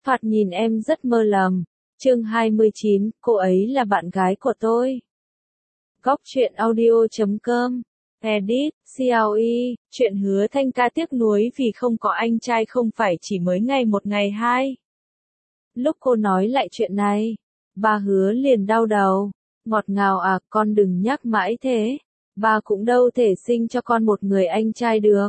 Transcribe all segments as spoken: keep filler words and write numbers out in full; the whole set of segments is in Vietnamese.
Thoạt nhìn em rất mơ lầm. Chương hai mươi chín, cô ấy là bạn gái của tôi. Góc truyện audio chấm com. Edit, xê lờ e, chuyện Hứa Thanh Ca tiếc nuối vì không có anh trai không phải chỉ mới ngày một ngày hai. Lúc cô nói lại chuyện này, bà Hứa liền đau đầu. Ngọt ngào à, con đừng nhắc mãi thế. Bà cũng đâu thể sinh cho con một người anh trai được.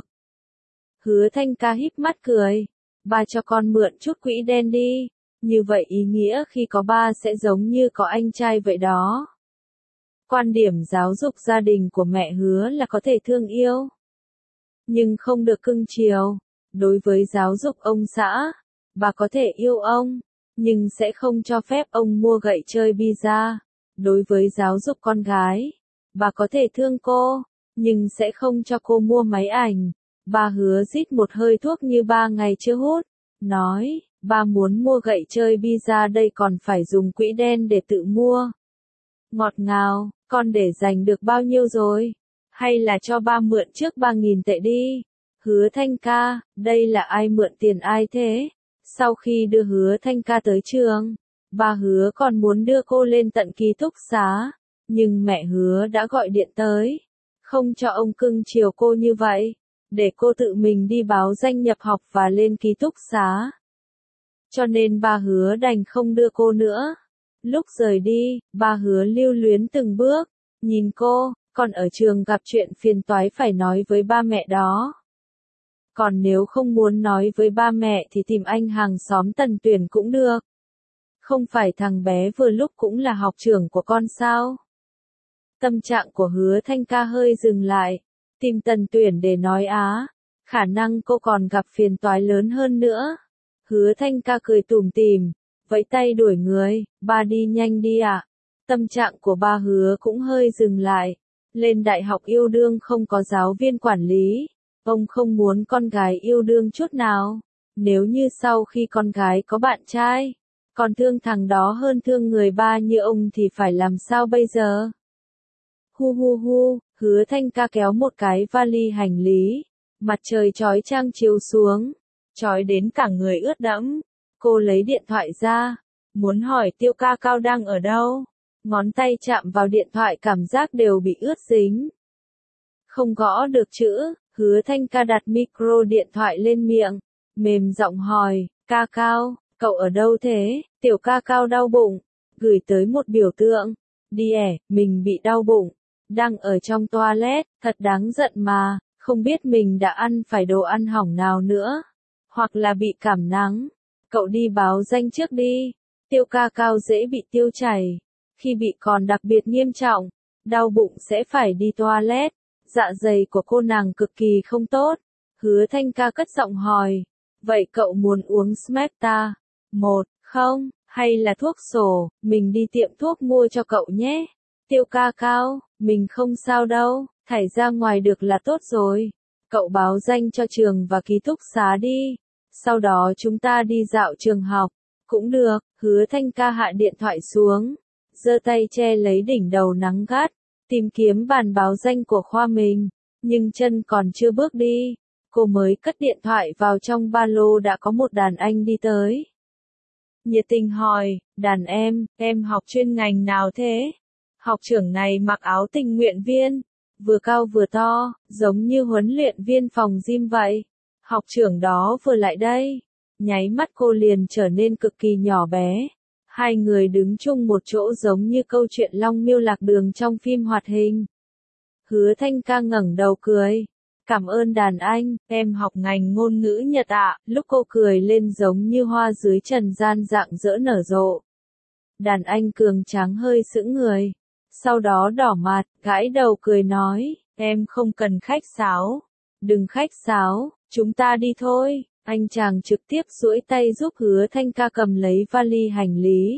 Hứa Thanh Ca híp mắt cười. Bà cho con mượn chút quỹ đen đi. Như vậy ý nghĩa khi có ba sẽ giống như có anh trai vậy đó. Quan điểm giáo dục gia đình của mẹ Hứa là có thể thương yêu, nhưng không được cưng chiều. Đối với giáo dục ông xã, bà có thể yêu ông, nhưng sẽ không cho phép ông mua gậy chơi pizza. Đối với giáo dục con gái, bà có thể thương cô, nhưng sẽ không cho cô mua máy ảnh. Bà Hứa rít một hơi thuốc như ba ngày chưa hút, nói, ba muốn mua gậy chơi pizza đây còn phải dùng quỹ đen để tự mua. Ngọt ngào, con để dành được bao nhiêu rồi? Hay là cho ba mượn trước ba nghìn tệ đi? Hứa Thanh Ca, đây là ai mượn tiền ai thế? Sau khi đưa Hứa Thanh Ca tới trường, bà Hứa còn muốn đưa cô lên tận ký túc xá, nhưng mẹ Hứa đã gọi điện tới, không cho ông cưng chiều cô như vậy, để cô tự mình đi báo danh nhập học và lên ký túc xá. Cho nên bà Hứa đành không đưa cô nữa. Lúc rời đi, bà Hứa lưu luyến từng bước, nhìn cô, còn ở trường gặp chuyện phiền toái phải nói với ba mẹ đó. Còn nếu không muốn nói với ba mẹ thì tìm anh hàng xóm Tần Tuyển cũng được. Không phải thằng bé vừa lúc cũng là học trưởng của con sao? Tâm trạng của Hứa Thanh Ca hơi dừng lại, tìm Tần Tuyển để nói á, khả năng cô còn gặp phiền toái lớn hơn nữa. Hứa Thanh Ca cười tủm tỉm, vẫy tay đuổi người, ba đi nhanh đi ạ. À. Tâm trạng của ba Hứa cũng hơi dừng lại. Lên đại học yêu đương không có giáo viên quản lý. Ông không muốn con gái yêu đương chút nào. Nếu như sau khi con gái có bạn trai, còn thương thằng đó hơn thương người ba như ông thì phải làm sao bây giờ? Hu hu hu, Hứa Thanh Ca kéo một cái vali hành lý. Mặt trời chói chang chiếu xuống, chói đến cả người ướt đẫm. Cô lấy điện thoại ra, muốn hỏi Tiêu Ca Cao đang ở đâu. Ngón tay chạm vào điện thoại cảm giác đều bị ướt dính. Không gõ được chữ, Hứa Thanh Ca đặt micro điện thoại lên miệng, mềm giọng hỏi, Ca Cao, cậu ở đâu thế? Tiểu Ca Cao đau bụng, gửi tới một biểu tượng. Đi ẻ, mình bị đau bụng, đang ở trong toilet, thật đáng giận mà, không biết mình đã ăn phải đồ ăn hỏng nào nữa, hoặc là bị cảm nắng. Cậu đi báo danh trước đi. Tiêu Ca Cao dễ bị tiêu chảy. Khi bị còn đặc biệt nghiêm trọng, đau bụng sẽ phải đi toilet. Dạ dày của cô nàng cực kỳ không tốt. Hứa Thanh Ca cất giọng hỏi. Vậy cậu muốn uống Smecta? Một, không, hay là thuốc sổ, mình đi tiệm thuốc mua cho cậu nhé. Tiêu Ca Cao, mình không sao đâu, thải ra ngoài được là tốt rồi. Cậu báo danh cho trường và ký túc xá đi. Sau đó chúng ta đi dạo trường học. Cũng được, Hứa Thanh Ca hạ điện thoại xuống, giơ tay che lấy đỉnh đầu nắng gắt, tìm kiếm bàn báo danh của khoa mình, nhưng chân còn chưa bước đi, cô mới cất điện thoại vào trong ba lô đã có một đàn anh đi tới. Nhiệt tình hỏi, đàn em, em học chuyên ngành nào thế? Học trưởng này mặc áo tình nguyện viên, vừa cao vừa to, giống như huấn luyện viên phòng gym vậy. Học trưởng đó vừa lại đây, nháy mắt cô liền trở nên cực kỳ nhỏ bé. Hai người đứng chung một chỗ giống như câu chuyện Long Miêu Lạc Đường trong phim hoạt hình. Hứa Thanh Ca ngẩng đầu cười. Cảm ơn đàn anh, em học ngành ngôn ngữ Nhật ạ. Lúc cô cười lên giống như hoa dưới trần gian rạng rỡ nở rộ. Đàn anh cường tráng hơi sững người. Sau đó đỏ mặt, gãi đầu cười nói, em không cần khách sáo. Đừng khách sáo, chúng ta đi thôi. Anh chàng trực tiếp duỗi tay giúp Hứa Thanh Ca cầm lấy vali hành lý.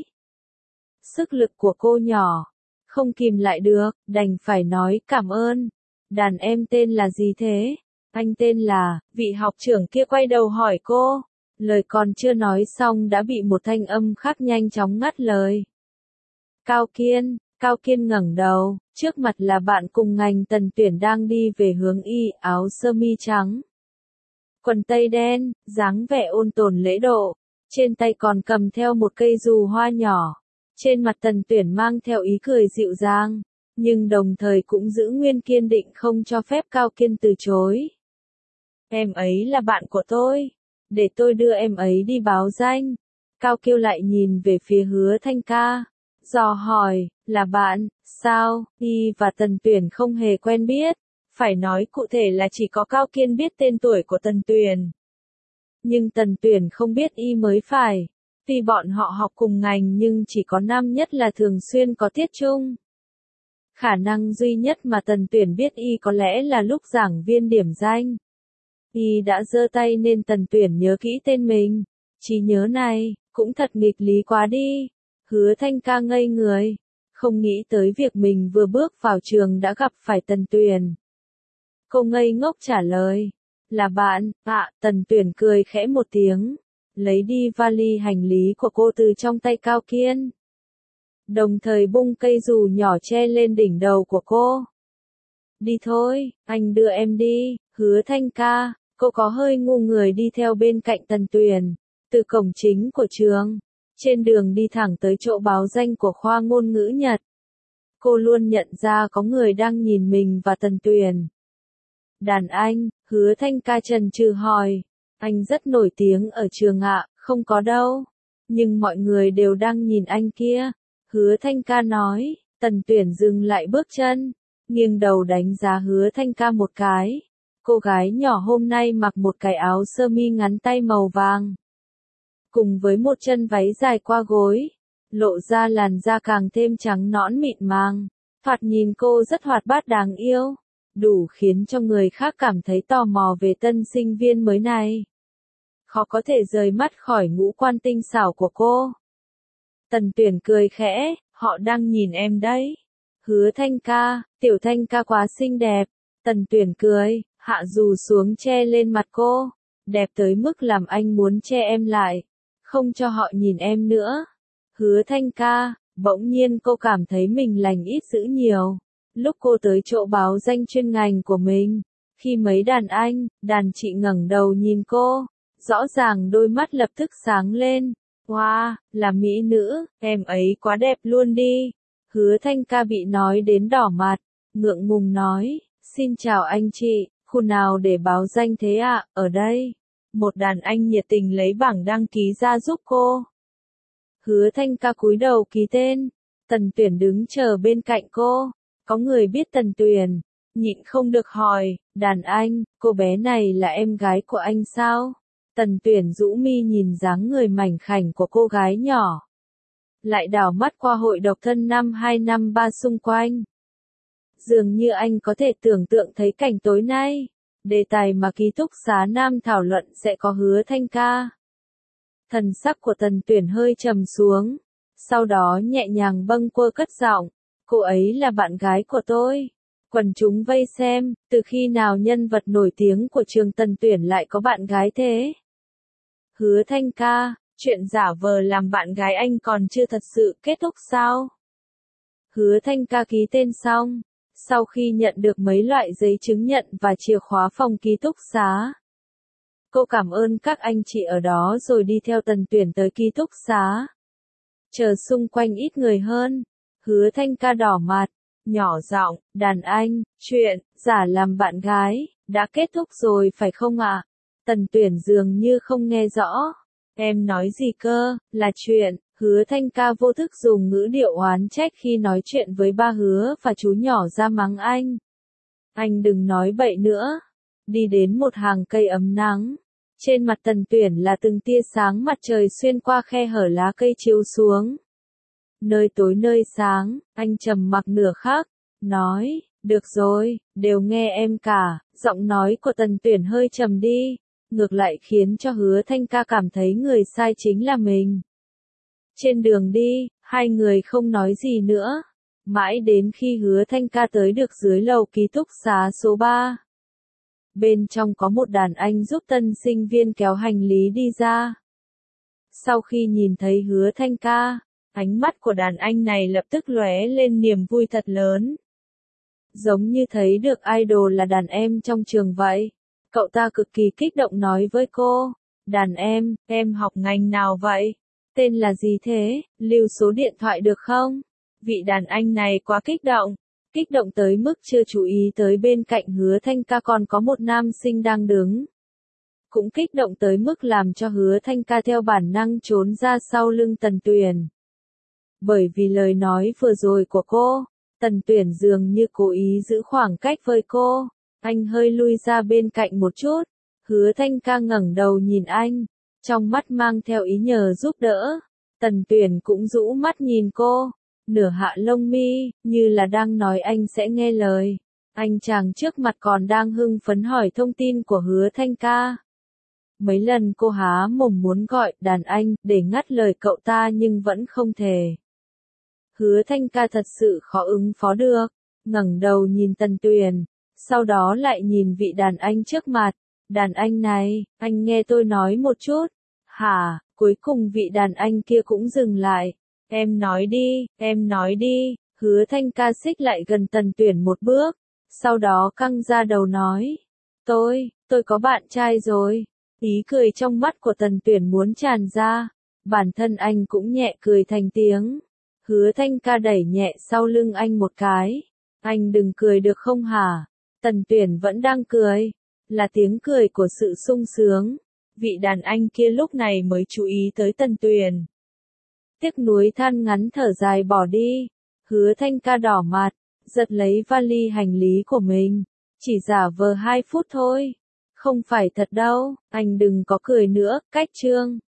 Sức lực của cô nhỏ, không kìm lại được, đành phải nói cảm ơn. Đàn em tên là gì thế? Anh tên là, vị học trưởng kia quay đầu hỏi cô. Lời còn chưa nói xong đã bị một thanh âm khác nhanh chóng ngắt lời. Cao Kiên, Cao Kiên ngẩng đầu, trước mặt là bạn cùng ngành Tần Tuyển đang đi về hướng y, áo sơ mi trắng. Quần tây đen, dáng vẻ ôn tồn lễ độ. trên tay còn cầm theo một cây dù hoa nhỏ. Trên mặt Tần Tuyển mang theo ý cười dịu dàng, nhưng đồng thời cũng giữ nguyên kiên định không cho phép Cao Kiên từ chối. Em ấy là bạn của tôi, để tôi đưa em ấy đi báo danh. Cao Kiêu lại nhìn về phía Hứa Thanh Ca, dò hỏi, là bạn, sao? Y và Tần Tuyển không hề quen biết, phải nói cụ thể là chỉ có Cao Kiên biết tên tuổi của Tần Tuyển. Nhưng Tần Tuyển không biết Y mới phải, vì bọn họ học cùng ngành nhưng chỉ có năm nhất là thường xuyên có tiết chung. Khả năng duy nhất mà Tần Tuyển biết Y có lẽ là lúc giảng viên điểm danh. Y đã giơ tay nên Tần Tuyển nhớ kỹ tên mình. Trí nhớ này, cũng thật nghịch lý quá đi. Hứa Thanh Ca ngây người, không nghĩ tới việc mình vừa bước vào trường đã gặp phải Tần Tuyển. Cô ngây ngốc trả lời, là bạn, ạ, à, Tần Tuyển cười khẽ một tiếng, lấy đi vali hành lý của cô từ trong tay Cao Kiên. Đồng thời bung cây dù nhỏ che lên đỉnh đầu của cô. Đi thôi, anh đưa em đi. Hứa Thanh Ca, cô có hơi ngu người đi theo bên cạnh Tần Tuyển, từ cổng chính của trường, trên đường đi thẳng tới chỗ báo danh của khoa ngôn ngữ Nhật. Cô luôn nhận ra có người đang nhìn mình và Tần Tuyển. Đàn anh, Hứa Thanh Ca chần chừ hỏi, anh rất nổi tiếng ở trường ạ, không có đâu. Nhưng mọi người đều đang nhìn anh kia. Hứa Thanh Ca nói, Tần Tuyển dừng lại bước chân, nghiêng đầu đánh giá Hứa Thanh Ca một cái. Cô gái nhỏ hôm nay mặc một cái áo sơ mi ngắn tay màu vàng, cùng với một chân váy dài qua gối, lộ ra làn da càng thêm trắng nõn mịn màng. Thoạt nhìn cô rất hoạt bát đáng yêu, đủ khiến cho người khác cảm thấy tò mò về tân sinh viên mới này. Khó có thể rời mắt khỏi ngũ quan tinh xảo của cô. Tần Tuyển cười khẽ, họ đang nhìn em đấy. Hứa Thanh Ca, Tiểu Thanh Ca quá xinh đẹp. Tần Tuyển cười, hạ dù xuống che lên mặt cô, đẹp tới mức làm anh muốn che em lại, không cho họ nhìn em nữa. Hứa Thanh Ca, bỗng nhiên cô cảm thấy mình lành ít dữ nhiều. Lúc cô tới chỗ báo danh chuyên ngành của mình, khi mấy đàn anh, đàn chị ngẩng đầu nhìn cô, rõ ràng đôi mắt lập tức sáng lên. Wow, là mỹ nữ, em ấy quá đẹp luôn đi. Hứa Thanh Ca bị nói đến đỏ mặt, ngượng ngùng nói, xin chào anh chị, khu nào để báo danh thế ạ, à? Ở đây. Một đàn anh nhiệt tình lấy bảng đăng ký ra giúp cô. Hứa Thanh Ca cúi đầu ký tên, Tần Tuyển đứng chờ bên cạnh cô, có người biết Tần Tuyển, nhịn không được hỏi, đàn anh, cô bé này là em gái của anh sao? Tần Tuyển rũ mi nhìn dáng người mảnh khảnh của cô gái nhỏ, lại đảo mắt qua hội độc thân năm hai năm ba xung quanh. Dường như anh có thể tưởng tượng thấy cảnh tối nay, đề tài mà ký túc xá nam thảo luận sẽ có Hứa Thanh Ca. Thần sắc của Tần Tuyển hơi trầm xuống, sau đó nhẹ nhàng bâng quơ cất giọng, cô ấy là bạn gái của tôi. Quần chúng vây xem, từ khi nào nhân vật nổi tiếng của trường Tần Tuyển lại có bạn gái thế? Hứa Thanh Ca, chuyện giả vờ làm bạn gái anh còn chưa thật sự kết thúc sao? Hứa Thanh Ca ký tên xong, sau khi nhận được mấy loại giấy chứng nhận và chìa khóa phòng ký túc xá, cô cảm ơn các anh chị ở đó rồi đi theo Tần Tuyển tới ký túc xá. Chờ xung quanh ít người hơn, Hứa Thanh Ca đỏ mặt, nhỏ giọng, đàn anh, chuyện, giả làm bạn gái, đã kết thúc rồi phải không ạ? À? Tần Tuyển dường như không nghe rõ. Em nói gì cơ, là chuyện, Hứa Thanh Ca vô thức dùng ngữ điệu oán trách khi nói chuyện với ba Hứa và chú nhỏ ra mắng anh. Anh đừng nói bậy nữa. Đi đến một hàng cây ấm nắng. Trên mặt Tần Tuyển là từng tia sáng mặt trời xuyên qua khe hở lá cây chiếu xuống. Nơi tối nơi sáng, anh trầm mặc nửa khắc, nói, được rồi, đều nghe em cả. Giọng nói của Tần Tuyển hơi trầm đi, ngược lại khiến cho Hứa Thanh Ca cảm thấy người sai chính là mình. Trên đường đi, hai người không nói gì nữa, mãi đến khi Hứa Thanh Ca tới được dưới lầu ký túc xá số ba. Bên trong có một đàn anh giúp tân sinh viên kéo hành lý đi ra. Sau khi nhìn thấy Hứa Thanh Ca, ánh mắt của đàn anh này lập tức lóe lên niềm vui thật lớn. Giống như thấy được idol là đàn em trong trường vậy. Cậu ta cực kỳ kích động nói với cô, Đàn em, em học ngành nào vậy? Tên là gì thế? Lưu số điện thoại được không? Vị đàn anh này quá kích động. Kích động tới mức chưa chú ý tới bên cạnh Hứa Thanh Ca còn có một nam sinh đang đứng. Cũng kích động tới mức làm cho Hứa Thanh Ca theo bản năng trốn ra sau lưng Tần Tuyền. Bởi vì lời nói vừa rồi của cô, Tần Tuyển dường như cố ý giữ khoảng cách với cô. Anh hơi lui ra bên cạnh một chút. Hứa Thanh Ca ngẩng đầu nhìn anh, trong mắt mang theo ý nhờ giúp đỡ. Tần Tuyển cũng rũ mắt nhìn cô, nửa hạ lông mi, như là đang nói anh sẽ nghe lời. Anh chàng trước mặt còn đang hưng phấn hỏi thông tin của Hứa Thanh Ca. Mấy lần cô há mồm muốn gọi đàn anh để ngắt lời cậu ta nhưng vẫn không thể. Hứa Thanh Ca thật sự khó ứng phó được, ngẩng đầu nhìn Tần Tuyền, sau đó lại nhìn vị đàn anh trước mặt. Đàn anh này, anh nghe tôi nói một chút. Hả, cuối cùng vị đàn anh kia cũng dừng lại. Em nói đi, em nói đi. Hứa Thanh Ca xích lại gần Tần Tuyển một bước, sau đó căng ra đầu nói. Tôi, tôi có bạn trai rồi. Ý cười trong mắt của Tần Tuyển muốn tràn ra. Bản thân anh cũng nhẹ cười thành tiếng. Hứa Thanh Ca đẩy nhẹ sau lưng anh một cái. Anh đừng cười được không hả? Tần Tuyển vẫn đang cười. Là tiếng cười của sự sung sướng. Vị đàn anh kia lúc này mới chú ý tới Tần Tuyền. Tiếc nuối than ngắn thở dài bỏ đi. Hứa Thanh Ca đỏ mặt, giật lấy vali hành lý của mình. Chỉ giả vờ hai phút thôi. Không phải thật đâu, anh đừng có cười nữa, cách chương.